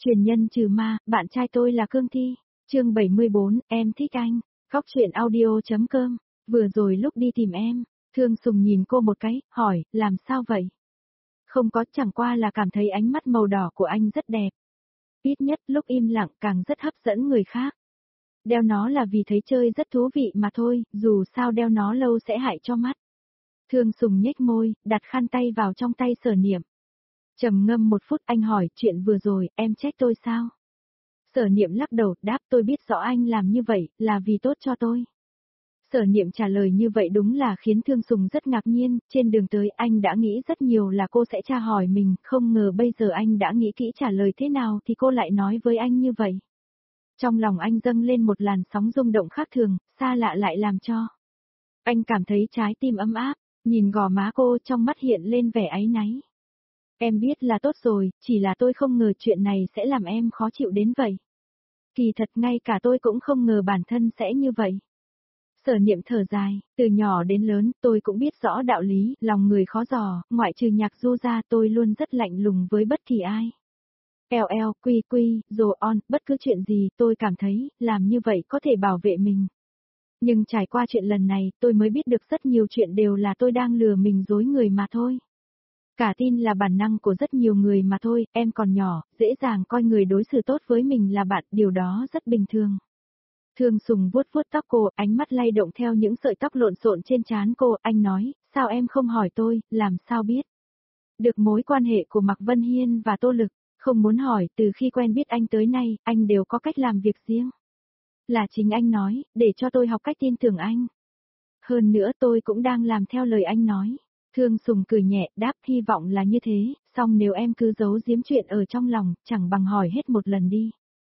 Truyền nhân trừ ma, bạn trai tôi là Cương Thi. Chương 74, em thích anh. Góc truyện audio.com. Vừa rồi lúc đi tìm em, Thương Sùng nhìn cô một cái, hỏi, làm sao vậy? Không có, chẳng qua là cảm thấy ánh mắt màu đỏ của anh rất đẹp. Ít nhất lúc im lặng càng rất hấp dẫn người khác. Đeo nó là vì thấy chơi rất thú vị mà thôi, dù sao đeo nó lâu sẽ hại cho mắt. Thương Sùng nhếch môi, đặt khăn tay vào trong tay Sở Niệm. Trầm ngâm một phút anh hỏi, chuyện vừa rồi, em trách tôi sao? Sở Niệm lắc đầu, đáp tôi biết rõ anh làm như vậy, là vì tốt cho tôi. Sở Niệm trả lời như vậy đúng là khiến Thương Sùng rất ngạc nhiên, trên đường tới anh đã nghĩ rất nhiều là cô sẽ tra hỏi mình, không ngờ bây giờ anh đã nghĩ kỹ trả lời thế nào thì cô lại nói với anh như vậy. Trong lòng anh dâng lên một làn sóng rung động khác thường, xa lạ lại làm cho anh cảm thấy trái tim ấm áp, nhìn gò má cô trong mắt hiện lên vẻ áy náy. Em biết là tốt rồi, chỉ là tôi không ngờ chuyện này sẽ làm em khó chịu đến vậy. Kỳ thật ngay cả tôi cũng không ngờ bản thân sẽ như vậy. Sở Niệm thở dài, từ nhỏ đến lớn tôi cũng biết rõ đạo lý, lòng người khó dò, ngoại trừ Nhạc Du ra tôi luôn rất lạnh lùng với bất kỳ ai. Quy, rồi on, bất cứ chuyện gì tôi cảm thấy, làm như vậy có thể bảo vệ mình. Nhưng trải qua chuyện lần này tôi mới biết được rất nhiều chuyện đều là tôi đang lừa mình dối người mà thôi. Cả tin là bản năng của rất nhiều người mà thôi, em còn nhỏ, dễ dàng coi người đối xử tốt với mình là bạn, điều đó rất bình thường. Thương Sùng vuốt vuốt tóc cô, ánh mắt lay động theo những sợi tóc lộn xộn trên trán cô, anh nói, sao em không hỏi tôi, làm sao biết. Được mối quan hệ của Mạc Vân Hiên và Tô Lực, không muốn hỏi, từ khi quen biết anh tới nay, anh đều có cách làm việc riêng. Là chính anh nói, để cho tôi học cách tin tưởng anh. Hơn nữa tôi cũng đang làm theo lời anh nói. Thương Sùng cười nhẹ, đáp hy vọng là như thế, song nếu em cứ giấu giếm chuyện ở trong lòng, chẳng bằng hỏi hết một lần đi.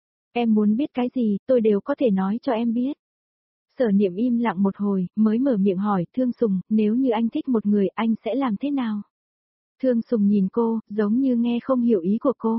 Em muốn biết cái gì, tôi đều có thể nói cho em biết. Sở Niệm im lặng một hồi, mới mở miệng hỏi, Thương Sùng, nếu như anh thích một người, anh sẽ làm thế nào? Thương Sùng nhìn cô, giống như nghe không hiểu ý của cô.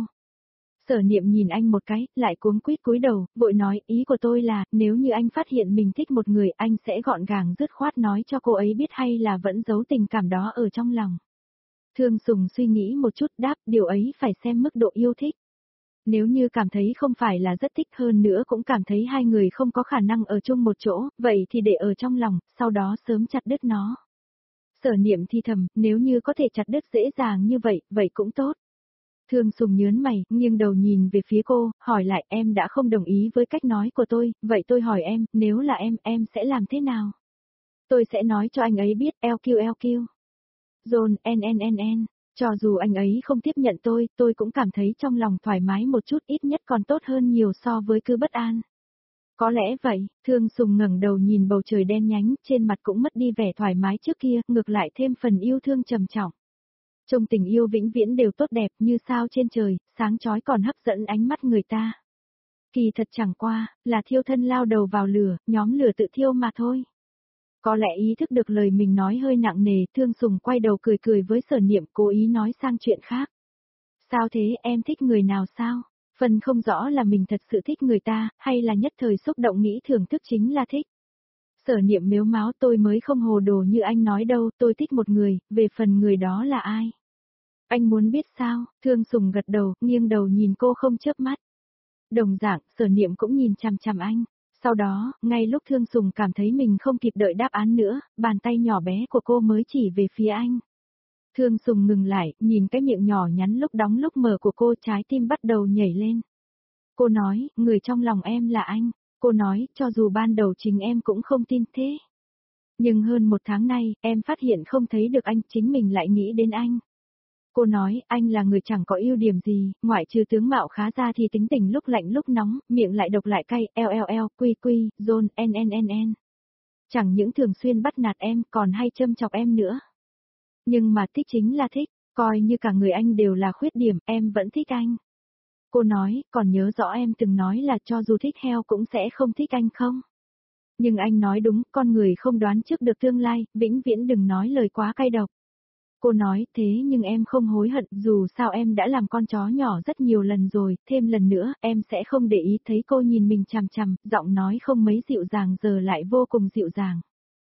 Sở Niệm nhìn anh một cái, lại cuống quýt cúi đầu, vội nói, ý của tôi là, nếu như anh phát hiện mình thích một người, anh sẽ gọn gàng dứt khoát nói cho cô ấy biết hay là vẫn giấu tình cảm đó ở trong lòng. Thương Sùng suy nghĩ một chút đáp, điều ấy phải xem mức độ yêu thích. Nếu như cảm thấy không phải là rất thích hơn nữa cũng cảm thấy hai người không có khả năng ở chung một chỗ, vậy thì để ở trong lòng, sau đó sớm chặt đứt nó. Sở Niệm thi thầm, nếu như có thể chặt đứt dễ dàng như vậy, vậy cũng tốt. Thương Sùng nhớn mày, nghiêng đầu nhìn về phía cô, hỏi lại em đã không đồng ý với cách nói của tôi, vậy tôi hỏi em, nếu là em sẽ làm thế nào? Tôi sẽ nói cho anh ấy biết, LQ. John, n. Cho dù anh ấy không tiếp nhận tôi cũng cảm thấy trong lòng thoải mái một chút, ít nhất còn tốt hơn nhiều so với cứ bất an. Có lẽ vậy, Thương Sùng ngẩng đầu nhìn bầu trời đen nhánh, trên mặt cũng mất đi vẻ thoải mái trước kia, ngược lại thêm phần yêu thương trầm trọng. Trong tình yêu vĩnh viễn đều tốt đẹp như sao trên trời, sáng chói còn hấp dẫn ánh mắt người ta. Kỳ thật chẳng qua, là thiêu thân lao đầu vào lửa, nhóm lửa tự thiêu mà thôi. Có lẽ ý thức được lời mình nói hơi nặng nề, Thương Sùng quay đầu cười cười với Sở Niệm, cố ý nói sang chuyện khác. Sao thế, em thích người nào sao? Phần không rõ là mình thật sự thích người ta, hay là nhất thời xúc động nghĩ thưởng thức chính là thích. Sở Niệm mếu máo, tôi mới không hồ đồ như anh nói đâu, tôi thích một người, về phần người đó là ai? Anh muốn biết sao? Thương Sùng gật đầu, nghiêng đầu nhìn cô không chớp mắt. Đồng dạng, Sở Niệm cũng nhìn chằm chằm anh. Sau đó, ngay lúc Thương Sùng cảm thấy mình không kịp đợi đáp án nữa, bàn tay nhỏ bé của cô mới chỉ về phía anh. Thương Sùng ngừng lại, nhìn cái miệng nhỏ nhắn lúc đóng lúc mở của cô, trái tim bắt đầu nhảy lên. Cô nói, người trong lòng em là anh. Cô nói, cho dù ban đầu chính em cũng không tin thế. Nhưng hơn một tháng nay, em phát hiện không thấy được anh, chính mình lại nghĩ đến anh. Cô nói, anh là người chẳng có ưu điểm gì, ngoại trừ tướng mạo khá ra thì tính tình lúc lạnh lúc nóng, miệng lại độc lại cay, quy, John, n. Chẳng những thường xuyên bắt nạt em, còn hay châm chọc em nữa. Nhưng mà thích chính là thích, coi như cả người anh đều là khuyết điểm, em vẫn thích anh. Cô nói, còn nhớ rõ em từng nói là cho dù thích heo cũng sẽ không thích anh không? Nhưng anh nói đúng, con người không đoán trước được tương lai, vĩnh viễn đừng nói lời quá cay độc. Cô nói, thế nhưng em không hối hận, dù sao em đã làm con chó nhỏ rất nhiều lần rồi, thêm lần nữa, em sẽ không để ý. Thấy cô nhìn mình chằm chằm, giọng nói không mấy dịu dàng giờ lại vô cùng dịu dàng.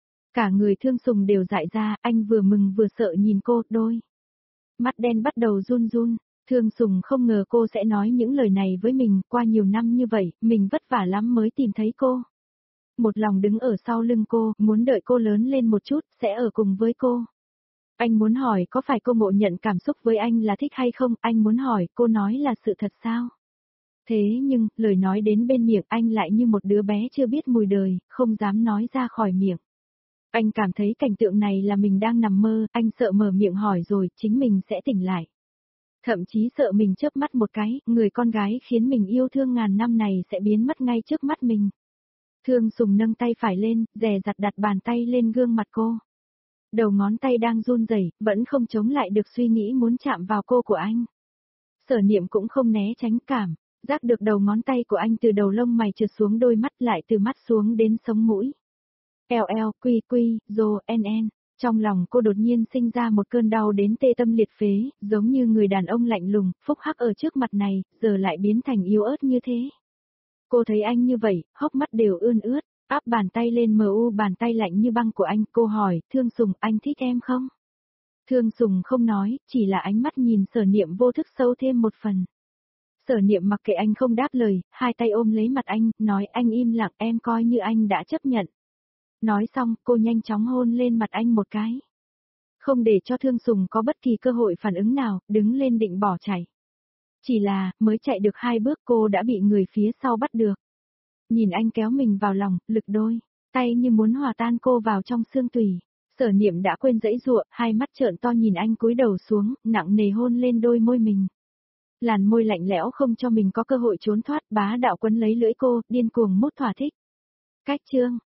Cả người Thương Sùng đều dại ra, anh vừa mừng vừa sợ nhìn cô, đôi mắt đen bắt đầu run run. Thương Sùng không ngờ cô sẽ nói những lời này với mình, qua nhiều năm như vậy, mình vất vả lắm mới tìm thấy cô. Một lòng đứng ở sau lưng cô, muốn đợi cô lớn lên một chút, sẽ ở cùng với cô. Anh muốn hỏi có phải cô ngộ nhận cảm xúc với anh là thích hay không, anh muốn hỏi cô nói là sự thật sao? Thế nhưng, lời nói đến bên miệng anh lại như một đứa bé chưa biết mùi đời, không dám nói ra khỏi miệng. Anh cảm thấy cảnh tượng này là mình đang nằm mơ, anh sợ mở miệng hỏi rồi, chính mình sẽ tỉnh lại. Thậm chí sợ mình chớp mắt một cái, người con gái khiến mình yêu thương ngàn năm này sẽ biến mất ngay trước mắt mình. Thương Sùng nâng tay phải lên, dè dặt đặt bàn tay lên gương mặt cô. Đầu ngón tay đang run rẩy, vẫn không chống lại được suy nghĩ muốn chạm vào cô của anh. Sở Niệm cũng không né tránh cảm, giác được đầu ngón tay của anh từ đầu lông mày trượt xuống đôi mắt lại từ mắt xuống đến sống mũi. Quy quy, rô, en. Trong lòng cô đột nhiên sinh ra một cơn đau đến tê tâm liệt phế, giống như người đàn ông lạnh lùng, phúc hắc ở trước mặt này, giờ lại biến thành yếu ớt như thế. Cô thấy anh như vậy, hốc mắt đều ươn ướt, áp bàn tay lên bàn tay lạnh như băng của anh, cô hỏi, Thương Sùng, anh thích em không? Thương Sùng không nói, chỉ là ánh mắt nhìn Sở Niệm vô thức sâu thêm một phần. Sở Niệm mặc kệ anh không đáp lời, hai tay ôm lấy mặt anh, nói anh im lặng, em coi như anh đã chấp nhận. Nói xong, cô nhanh chóng hôn lên mặt anh một cái. Không để cho Thương Sùng có bất kỳ cơ hội phản ứng nào, đứng lên định bỏ chạy. Chỉ là, mới chạy được 2 bước cô đã bị người phía sau bắt được. Nhìn anh kéo mình vào lòng, lực đôi, tay như muốn hòa tan cô vào trong xương tủy. Sở Niệm đã quên giãy giụa, hai mắt trợn to nhìn anh cúi đầu xuống, nặng nề hôn lên đôi môi mình. Làn môi lạnh lẽo không cho mình có cơ hội trốn thoát, bá đạo quấn lấy lưỡi cô, điên cuồng mút thỏa thích. Cách chương